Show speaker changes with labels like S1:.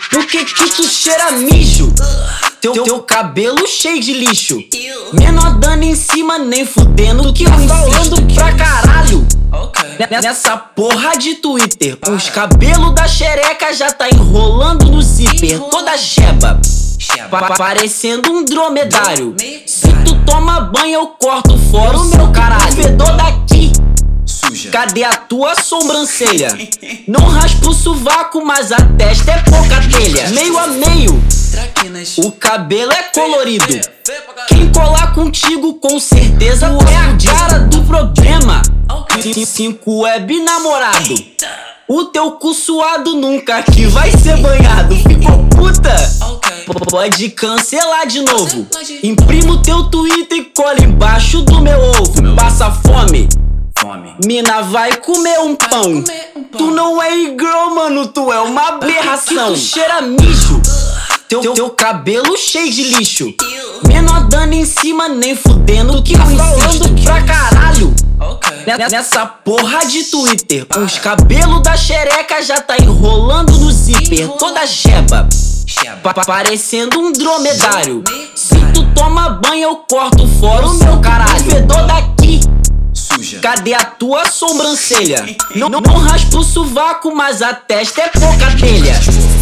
S1: Por que tu cheira mijo? Teu cabelo cheio de lixo. Menor dano em cima, nem fudendo. Que eu falando pra caralho. Nessa porra de Twitter, os cabelos da xereca já tá enrolando no zíper. Toda jeba, parecendo um dromedário. Se tu toma banho, eu corto fora o meu caralho. Fedor daqui, cadê a tua sobrancelha? Não raspa o sovaco, mas a testa é pouca telha. Meio a meio, o cabelo é colorido. Quem colar contigo com certeza é a cara do problema. 5 web namorado. O teu cu suado nunca que vai ser banhado. Ficou puta? Pode cancelar de novo. Imprima o teu Twitter e cola embaixo do meu ovo. Passa fome, mina vai comer um pão. Tu não é igual, mano, tu é uma aberração. Tu cheira mijo, teu cabelo cheio de lixo. Menor dano em cima, nem fudendo. Que eu falando pra caralho. Nessa porra de Twitter, os cabelos da xereca já tá enrolando no zíper. Toda jeba, parecendo um dromedário. Se tu toma banho, eu corto fora o meu caralho. Fedor daqui, cadê a tua sobrancelha? Não raspa o sovaco, mas a testa é pouca telha.